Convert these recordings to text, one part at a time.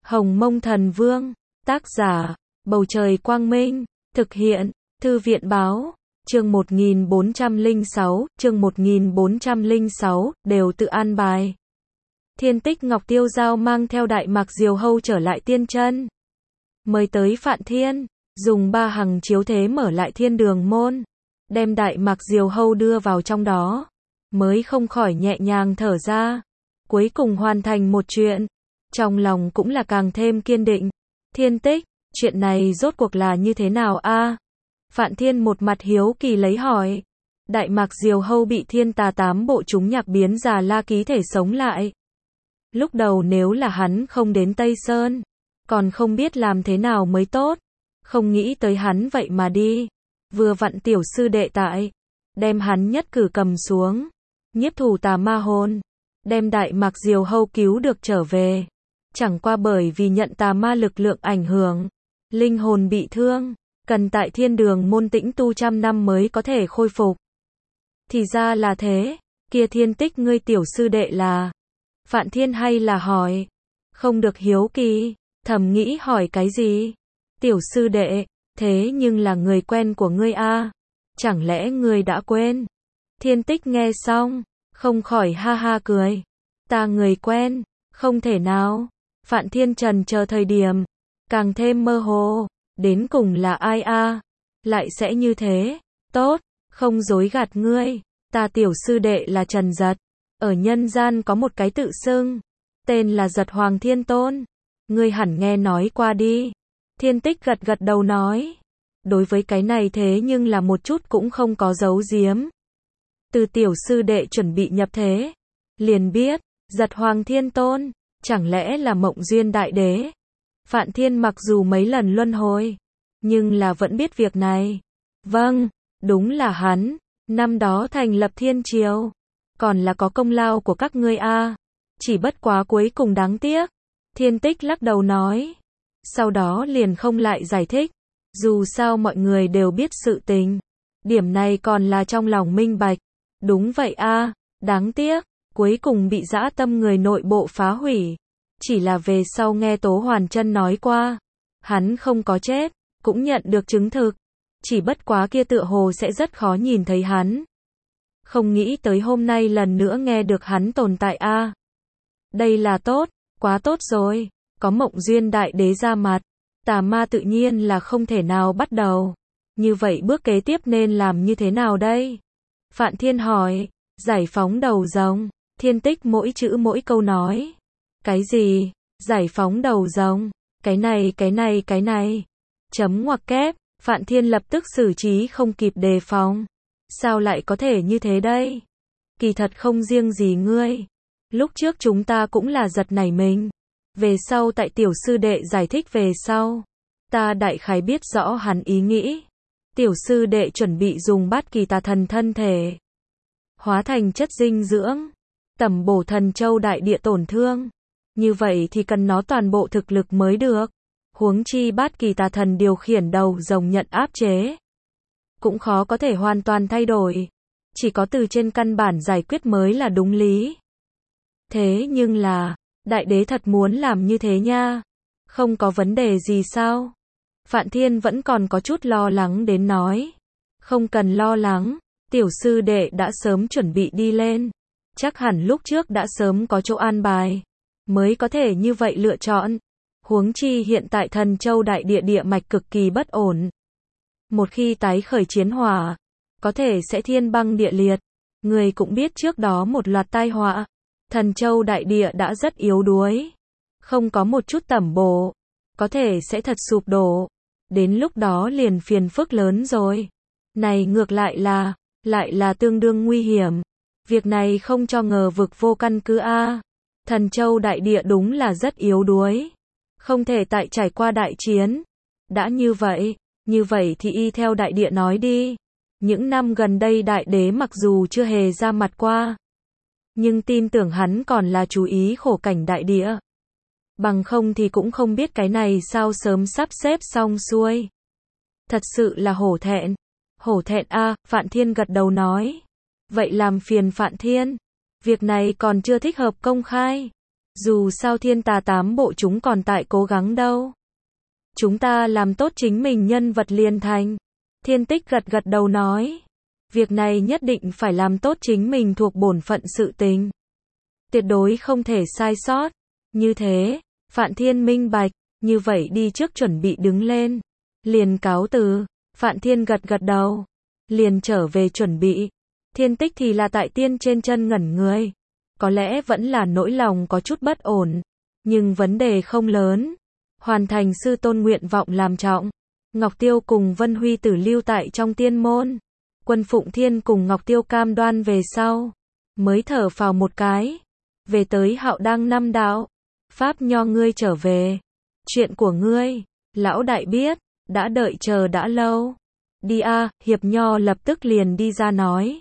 Hồng Mông Thần Vương, tác giả, Bầu Trời Quang Minh, thực hiện, Thư viện Báo, chương 1406, đều tự an bài. Thiên Tích Ngọc Tiêu Giao mang theo Đại Mạc Diều Hâu trở lại Tiên Chân. Mời tới Phạn Thiên, dùng 3 hằng chiếu thế mở lại thiên đường môn, đem Đại Mạc Diều Hâu đưa vào trong đó, mới không khỏi nhẹ nhàng thở ra. Cuối cùng hoàn thành một chuyện, trong lòng cũng là càng thêm kiên định. Thiên Tích, chuyện này rốt cuộc là như thế nào a? Phạn Thiên một mặt hiếu kỳ lấy hỏi. Đại Mạc Diều Hâu bị thiên tà 8 bộ chúng nhạc biến già la ký thể sống lại. Lúc đầu nếu là hắn không đến Tây Sơn, còn không biết làm thế nào mới tốt. Không nghĩ tới hắn vậy mà đi. Vừa vặn tiểu sư đệ tại, đem hắn nhất cử cầm xuống. Nhiếp thủ tà ma hồn, đem Đại Mạc Diều Hâu cứu được trở về. Chẳng qua bởi vì nhận tà ma lực lượng ảnh hưởng, linh hồn bị thương, cần tại thiên đường môn tĩnh tu 100 năm mới có thể khôi phục. Thì ra là thế, kia Thiên Tích ngươi tiểu sư đệ là? Phạn Thiên hay là hỏi? Không được hiếu kỳ, thầm nghĩ hỏi cái gì? Tiểu sư đệ, thế nhưng là người quen của ngươi a, chẳng lẽ ngươi đã quên? Thiên Tích nghe xong, không khỏi ha ha cười. Ta người quen, không thể nào. Phạn Thiên trần chờ thời điểm, càng thêm mơ hồ, đến cùng là ai a? Lại sẽ như thế? Tốt, không dối gạt ngươi, ta tiểu sư đệ là Trần Giật, ở nhân gian có một cái tự xưng, tên là Giật Hoàng Thiên Tôn, ngươi hẳn nghe nói qua đi. Thiên Tích gật gật đầu nói, đối với cái này thế nhưng là một chút cũng không có giấu giếm. Từ tiểu sư đệ chuẩn bị nhập thế, liền biết, Giật Hoàng Thiên Tôn, chẳng lẽ là Mộng Duyên Đại Đế? Phạn Thiên mặc dù mấy lần luân hồi, nhưng là vẫn biết việc này. Vâng, đúng là hắn, năm đó thành lập thiên triều, còn là có công lao của các ngươi a. Chỉ bất quá cuối cùng đáng tiếc. Thiên Tích lắc đầu nói. Sau đó liền không lại giải thích, dù sao mọi người đều biết sự tình. Điểm này còn là trong lòng minh bạch. Đúng vậy a, đáng tiếc, cuối cùng bị dã tâm người nội bộ phá hủy. Chỉ là về sau nghe Tố Hoàn Chân nói qua, hắn không có chết, cũng nhận được chứng thực. Chỉ bất quá kia tựa hồ sẽ rất khó nhìn thấy hắn. Không nghĩ tới hôm nay lần nữa nghe được hắn tồn tại a. Đây là tốt, quá tốt rồi, có Mộng Duyên Đại Đế ra mặt, tà ma tự nhiên là không thể nào bắt đầu. Như vậy bước kế tiếp nên làm như thế nào đây? Phạn Thiên hỏi, giải phóng đầu rồng. Thiên Tích mỗi chữ mỗi câu nói. Cái gì? Giải phóng đầu rồng? Cái này. Chấm ngoặc kép, Phạn Thiên lập tức xử trí không kịp đề phòng. Sao lại có thể như thế đây? Kỳ thật không riêng gì ngươi. Lúc trước chúng ta cũng là giật nảy mình. Về sau tại tiểu sư đệ giải thích về sau, ta đại khái biết rõ hắn ý nghĩ. Tiểu sư đệ chuẩn bị dùng Bát Kỳ Tà Thần thân thể, hóa thành chất dinh dưỡng, tẩm bổ Thần Châu đại địa tổn thương. Như vậy thì cần nó toàn bộ thực lực mới được. Huống chi Bát Kỳ Tà Thần điều khiển đầu rồng nhận áp chế, cũng khó có thể hoàn toàn thay đổi. Chỉ có từ trên căn bản giải quyết mới là đúng lý. Thế nhưng là, Đại Đế thật muốn làm như thế nha. Không có vấn đề gì sao? Phạn Thiên vẫn còn có chút lo lắng đến nói. Không cần lo lắng, tiểu sư đệ đã sớm chuẩn bị đi lên. Chắc hẳn lúc trước đã sớm có chỗ an bài, mới có thể như vậy lựa chọn. Huống chi hiện tại Thần Châu đại địa địa mạch cực kỳ bất ổn. Một khi tái khởi chiến hỏa, có thể sẽ thiên băng địa liệt. Người cũng biết trước đó một loạt tai họa. Thần Châu đại địa đã rất yếu đuối. Không có một chút tẩm bổ, có thể sẽ thật sụp đổ. Đến lúc đó liền phiền phức lớn rồi. Này ngược lại là tương đương nguy hiểm. Việc này không cho ngờ vực vô căn cứ a. Thần Châu đại địa đúng là rất yếu đuối. Không thể tại trải qua đại chiến. Đã như vậy thì y theo đại địa nói đi. Những năm gần đây Đại Đế mặc dù chưa hề ra mặt qua, nhưng tin tưởng hắn còn là chú ý khổ cảnh đại địa. Bằng không thì cũng không biết cái này sao sớm sắp xếp xong xuôi. Thật sự là hổ thẹn a. Phạn Thiên gật đầu nói. Vậy làm phiền Phạn Thiên, việc này còn chưa thích hợp công khai. Dù sao thiên tà tám bộ chúng còn tại cố gắng đâu. Chúng ta làm tốt chính mình nhân vật liền thành. Thiên Tích gật gật đầu nói. Việc này nhất định phải làm tốt chính mình thuộc bổn phận sự tình. Tuyệt đối không thể sai sót. Như thế, Phạn Thiên minh bạch, như vậy đi trước chuẩn bị đứng lên. Liền cáo từ, Phạn Thiên gật gật đầu. Liền trở về chuẩn bị. Thiên Tích thì là tại tiên trên chân ngẩn người. Có lẽ vẫn là nỗi lòng có chút bất ổn. Nhưng vấn đề không lớn. Hoàn thành sư tôn nguyện vọng làm trọng. Ngọc Tiêu cùng Vân Huy Tử lưu tại trong tiên môn. Quân Phụng Thiên cùng Ngọc Tiêu cam đoan về sau. Mới thở phào một cái. Về tới Hạo Đăng Năm Đạo. Pháp Nho ngươi trở về. Chuyện của ngươi, lão đại biết, đã đợi chờ đã lâu. Đi a, Hiệp Nho lập tức liền đi ra nói.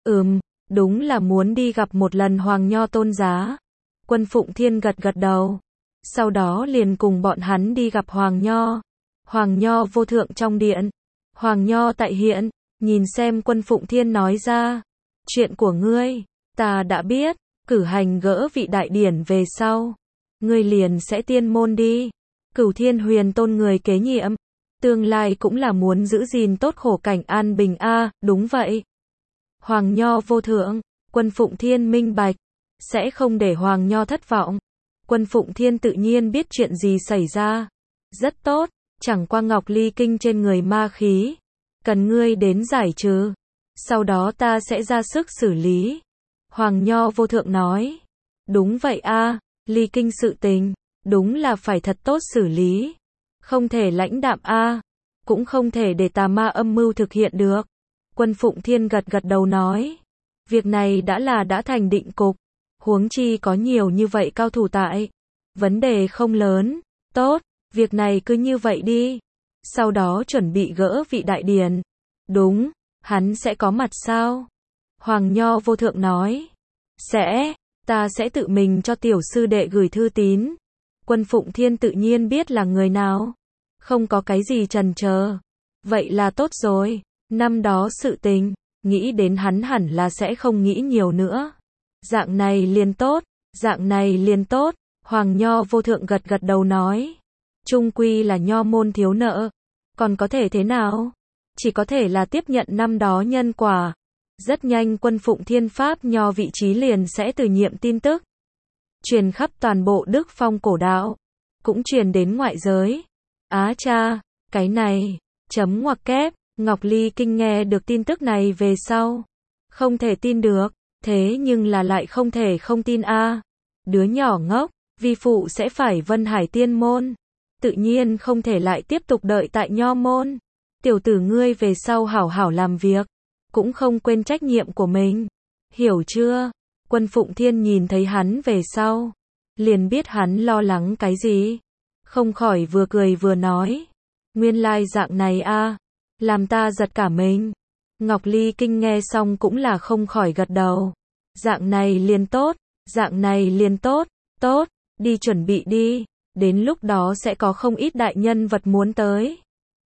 Đúng là muốn đi gặp một lần Hoàng Nho tôn giá. Quân Phụng Thiên gật gật đầu. Sau đó liền cùng bọn hắn đi gặp Hoàng Nho. Hoàng Nho vô thượng trong điện. Hoàng Nho tại hiện, nhìn xem Quân Phụng Thiên nói ra. Chuyện của ngươi, ta đã biết, cử hành gỡ vị đại điển về sau. Ngươi liền sẽ tiên môn đi. Cửu Thiên Huyền Tôn người kế nhiệm. Tương lai cũng là muốn giữ gìn tốt khổ cảnh an bình a, đúng vậy. Hoàng Nho vô thượng, Quân Phụng Thiên minh bạch, sẽ không để Hoàng Nho thất vọng. Quân Phụng Thiên tự nhiên biết chuyện gì xảy ra. Rất tốt, chẳng qua Ngọc Ly Kinh trên người ma khí. Cần ngươi đến giải trừ. Sau đó ta sẽ ra sức xử lý. Hoàng Nho vô thượng nói. Đúng vậy a, Ly Kinh sự tình, đúng là phải thật tốt xử lý. Không thể lãnh đạm a, cũng không thể để tà ma âm mưu thực hiện được. Quân Phụng Thiên gật gật đầu nói. Việc này đã thành định cục. Huống chi có nhiều như vậy cao thủ tại. Vấn đề không lớn. Tốt, việc này cứ như vậy đi. Sau đó chuẩn bị gỡ vị đại điển. Đúng, hắn sẽ có mặt sao? Hoàng Nho vô thượng nói. Sẽ, ta sẽ tự mình cho tiểu sư đệ gửi thư tín. Quân Phụng Thiên tự nhiên biết là người nào. Không có cái gì chần chờ. Vậy là tốt rồi. Năm đó sự tình, nghĩ đến hắn hẳn là sẽ không nghĩ nhiều nữa. Dạng này liền tốt, dạng này liền tốt. Hoàng Nho vô thượng gật gật đầu nói. Trung quy là Nho môn thiếu nợ. Còn có thể thế nào? Chỉ có thể là tiếp nhận năm đó nhân quả. Rất nhanh Quân Phụng Thiên Pháp Nho vị trí liền sẽ từ nhiệm tin tức. Truyền khắp toàn bộ Đức Phong cổ đạo. Cũng truyền đến ngoại giới. Á cha, cái này, chấm ngoặc kép, Ngọc Ly Kinh nghe được tin tức này về sau. Không thể tin được, thế nhưng là lại không thể không tin a. Đứa nhỏ ngốc, vi phụ sẽ phải Vân Hải tiên môn. Tự nhiên không thể lại tiếp tục đợi tại Nho môn. Tiểu tử ngươi về sau hảo hảo làm việc. Cũng không quên trách nhiệm của mình. Hiểu chưa? Quân Phụng Thiên nhìn thấy hắn về sau. Liền biết hắn lo lắng cái gì. Không khỏi vừa cười vừa nói. Nguyên lai dạng này a, làm ta giật cả mình. Ngọc Ly Kinh nghe xong cũng là không khỏi gật đầu. Dạng này liền tốt, dạng này liền tốt, tốt, đi chuẩn bị đi. Đến lúc đó sẽ có không ít đại nhân vật muốn tới.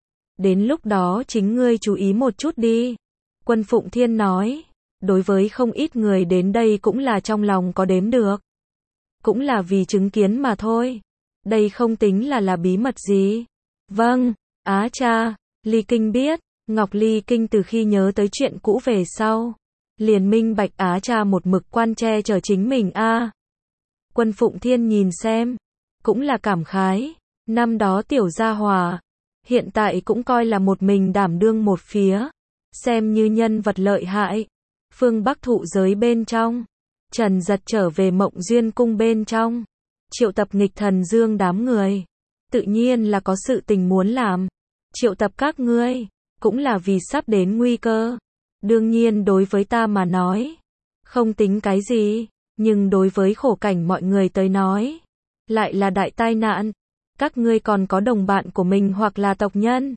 Đến lúc đó chính ngươi chú ý một chút đi. Quân Phụng Thiên nói. Đối với không ít người đến đây cũng là trong lòng có đếm được. Cũng là vì chứng kiến mà thôi. Đây không tính là bí mật gì. Vâng, Á cha, Ly Kinh biết. Ngọc Ly Kinh từ khi nhớ tới chuyện cũ về sau. Liền minh bạch Á cha một mực quan che chở chính mình a. Quân Phụng Thiên nhìn xem. Cũng là cảm khái. Năm đó tiểu gia hòa. Hiện tại cũng coi là một mình đảm đương một phía. Xem như nhân vật lợi hại. Phương Bắc thụ giới bên trong. Trần Giật trở về Mộng Duyên cung bên trong. Triệu tập Nghịch Thần Dương đám người. Tự nhiên là có sự tình muốn làm. Triệu tập các ngươi. Cũng là vì sắp đến nguy cơ. Đương nhiên đối với ta mà nói. Không tính cái gì. Nhưng đối với khổ cảnh mọi người tới nói. Lại là đại tai nạn. Các ngươi còn có đồng bạn của mình hoặc là tộc nhân.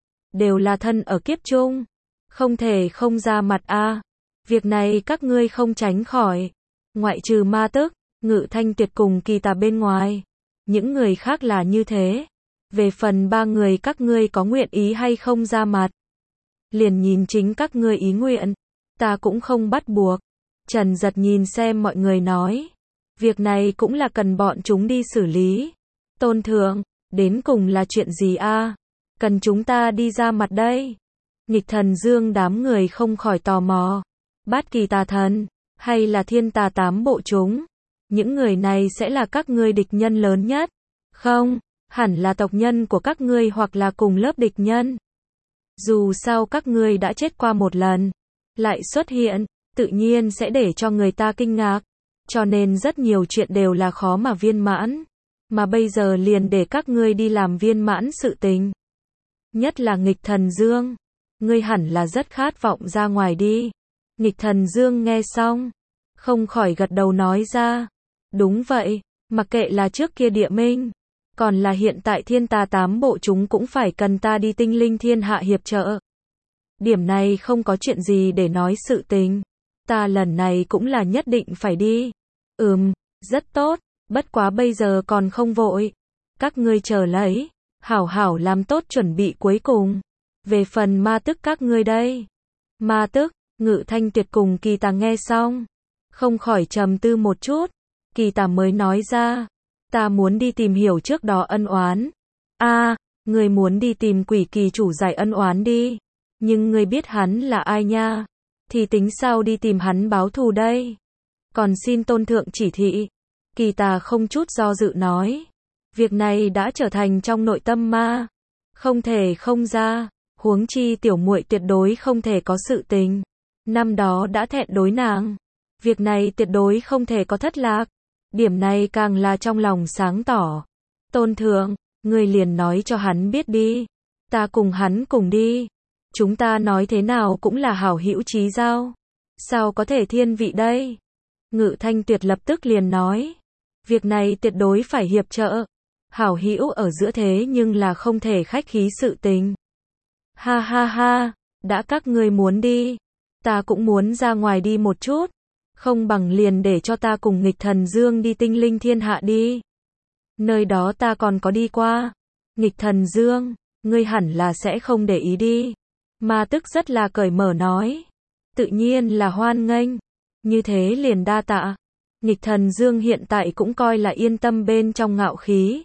Đều là thân ở kiếp chung. Không thể không ra mặt a. Việc này các ngươi không tránh khỏi. Ngoại trừ Ma Tức, Ngự Thanh Tuyệt cùng Kỳ Tà bên ngoài. Những người khác là như thế. Về phần ba người các ngươi có nguyện ý hay không ra mặt. Liền nhìn chính các ngươi ý nguyện. Ta cũng không bắt buộc. Trần Giật nhìn xem mọi người nói. Việc này cũng là cần bọn chúng đi xử lý. Tôn thượng, đến cùng là chuyện gì a? Cần chúng ta đi ra mặt đây. Nghịch Thần Dương đám người không khỏi tò mò. Bát Kỳ Tà Thần, hay là Thiên Tà Tám Bộ chúng? Những người này sẽ là các ngươi địch nhân lớn nhất. Không, hẳn là tộc nhân của các ngươi hoặc là cùng lớp địch nhân. Dù sao các ngươi đã chết qua một lần, lại xuất hiện, tự nhiên sẽ để cho người ta kinh ngạc. Cho nên rất nhiều chuyện đều là khó mà viên mãn. Mà bây giờ liền để các ngươi đi làm viên mãn sự tình. Nhất là Nghịch Thần Dương. Ngươi hẳn là rất khát vọng ra ngoài đi. Nghịch Thần Dương nghe xong, không khỏi gật đầu nói ra. Đúng vậy, mặc kệ là trước kia địa minh, còn là hiện tại Thiên Tà Tám Bộ chúng cũng phải cần ta đi tinh linh thiên hạ hiệp trợ. Điểm này không có chuyện gì để nói sự tình. Ta lần này cũng là nhất định phải đi. Rất tốt, bất quá bây giờ còn không vội. Các ngươi chờ lấy, hảo hảo làm tốt chuẩn bị cuối cùng. Về phần ma tức các ngươi đây. Ma tức, Ngự Thanh Tuyệt cùng Kỳ Tà nghe xong, không khỏi trầm tư một chút. Kỳ Tà mới nói ra, ta muốn đi tìm hiểu trước đó ân oán. Ngươi muốn đi tìm Quỷ Kỳ chủ giải ân oán đi. Nhưng ngươi biết hắn là ai nha? Thì tính sao đi tìm hắn báo thù đây? Còn xin tôn thượng chỉ thị. Kỳ Tà không chút do dự nói. Việc này đã trở thành trong nội tâm ma. Không thể không ra. Huống chi tiểu muội tuyệt đối không thể có sự tình. Năm đó đã thẹn đối nàng. Việc này tuyệt đối không thể có thất lạc. Điểm này càng là trong lòng sáng tỏ. Tôn thượng, ngươi liền nói cho hắn biết đi. Ta cùng hắn cùng đi. Chúng ta nói thế nào cũng là hảo hữu chí giao. Sao có thể thiên vị đây? Ngự Thanh Tuyệt lập tức liền nói. Việc này tuyệt đối phải hiệp trợ. Hảo hữu ở giữa thế nhưng là không thể khách khí sự tình. Ha ha ha, đã các ngươi muốn đi. Ta cũng muốn ra ngoài đi một chút. Không bằng liền để cho ta cùng Nghịch Thần Dương đi tinh linh thiên hạ đi. Nơi đó ta còn có đi qua. Nghịch Thần Dương, ngươi hẳn là sẽ không để ý đi. Ma tức rất là cởi mở nói. Tự nhiên là hoan nghênh. Như thế liền đa tạ. Nghịch Thần Dương hiện tại cũng coi là yên tâm bên trong ngạo khí.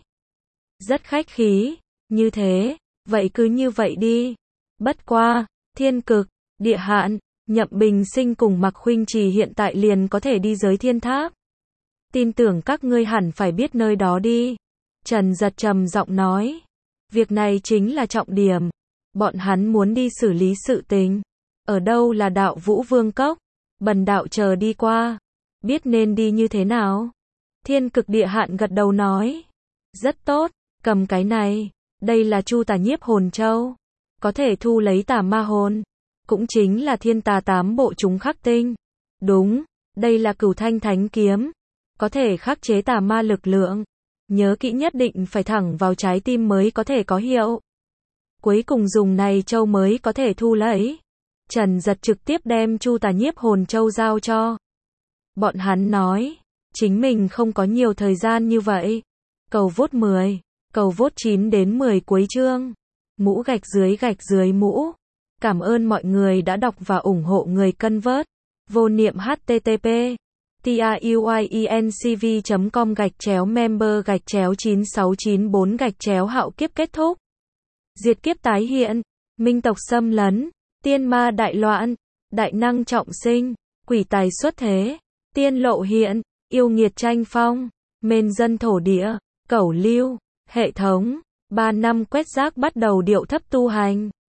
Rất khách khí. Như thế, vậy cứ như vậy đi. Bất qua, Thiên Cực, Địa Hạn, Nhậm Bình Sinh cùng Mạc Khuynh Trì hiện tại liền có thể đi giới thiên tháp. Tin tưởng các ngươi hẳn phải biết nơi đó đi. Trần Giật trầm giọng nói. Việc này chính là trọng điểm. Bọn hắn muốn đi xử lý sự tình. Ở đâu là Đạo Vũ Vương Cốc? Bần đạo chờ đi qua. Biết nên đi như thế nào? Thiên Cực Địa Hạn gật đầu nói. Rất tốt, cầm cái này. Đây là Chu Tà Nhiếp Hồn Châu. Có thể thu lấy tà ma hồn. Cũng chính là Thiên Tà Tám Bộ chúng khắc tinh. Đúng, đây là Cửu Thanh Thánh Kiếm. Có thể khắc chế tà ma lực lượng. Nhớ kỹ nhất định phải thẳng vào trái tim mới có thể có hiệu. Cuối cùng dùng này châu mới có thể thu lấy. Trần Giật trực tiếp đem Chu Tà Nhiếp Hồn Châu giao cho. Bọn hắn nói, chính mình không có nhiều thời gian như vậy. Cầu vote 10, cầu vote 9 đến 10 cuối chương. Mũ gạch dưới mũ. Cảm ơn mọi người đã đọc và ủng hộ người cân vớt. Vô niệm http truyencv.com/member/9694 hạo kiếp kết thúc. Diệt kiếp tái hiện. Minh tộc xâm lấn. Tiên ma đại loạn. Đại năng trọng sinh. Quỷ tài xuất thế. Tiên lộ hiện. Yêu nghiệt tranh phong. Mên dân thổ địa. Cẩu lưu. Hệ thống. 3 năm quét rác bắt đầu điệu thấp tu hành.